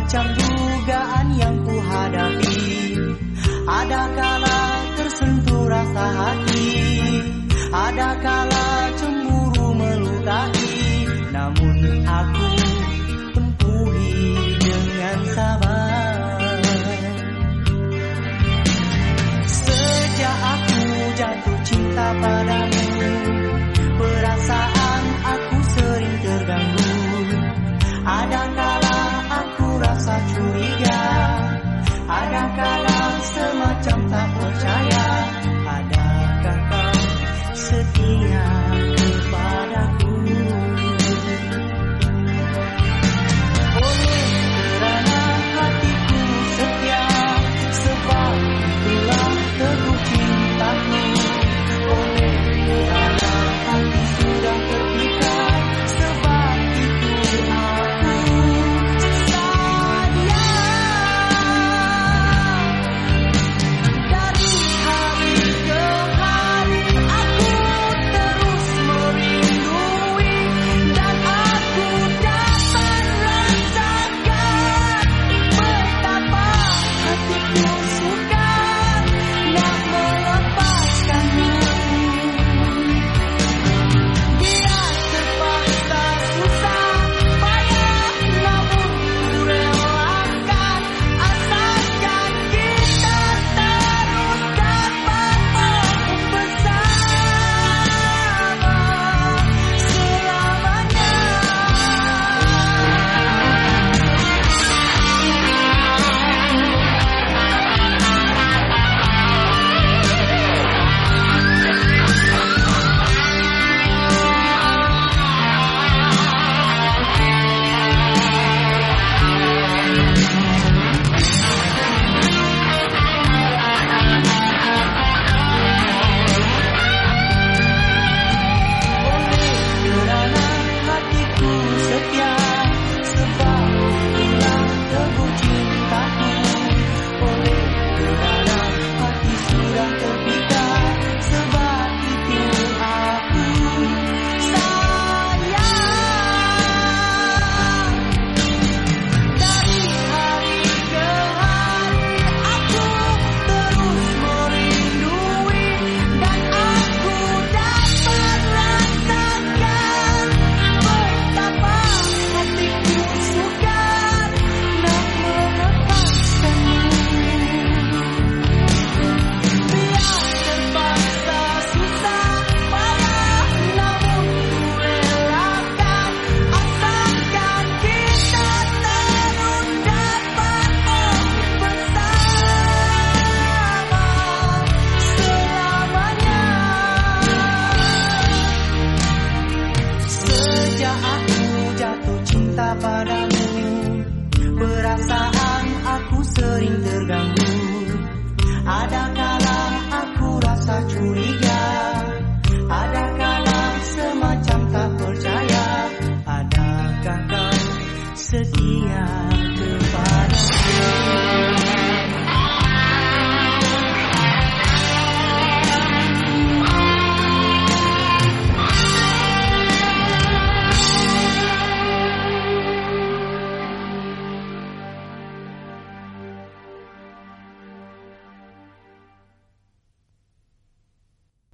macam dugaan yang ku hadapi. Ada kala tersentuh rasa hati, ada kala cemburu melukai. Namun aku tempuhi dengan sabar. Sejak aku jatuh cinta padamu, perasaan aku sering terganggu. Ada kala aku rasa curiga, ada kala semacam tak percaya. Adakah kau setia kepadaku? Oleh kerana hatiku setia, sebab itulah teguh cintaku. Oleh kerana hati sudah terpikat, sebab itu aku padamu, perasaan aku sering terganggu. Ada kala aku rasa curiga, ada kala semacam tak percaya. Adakah kau setia?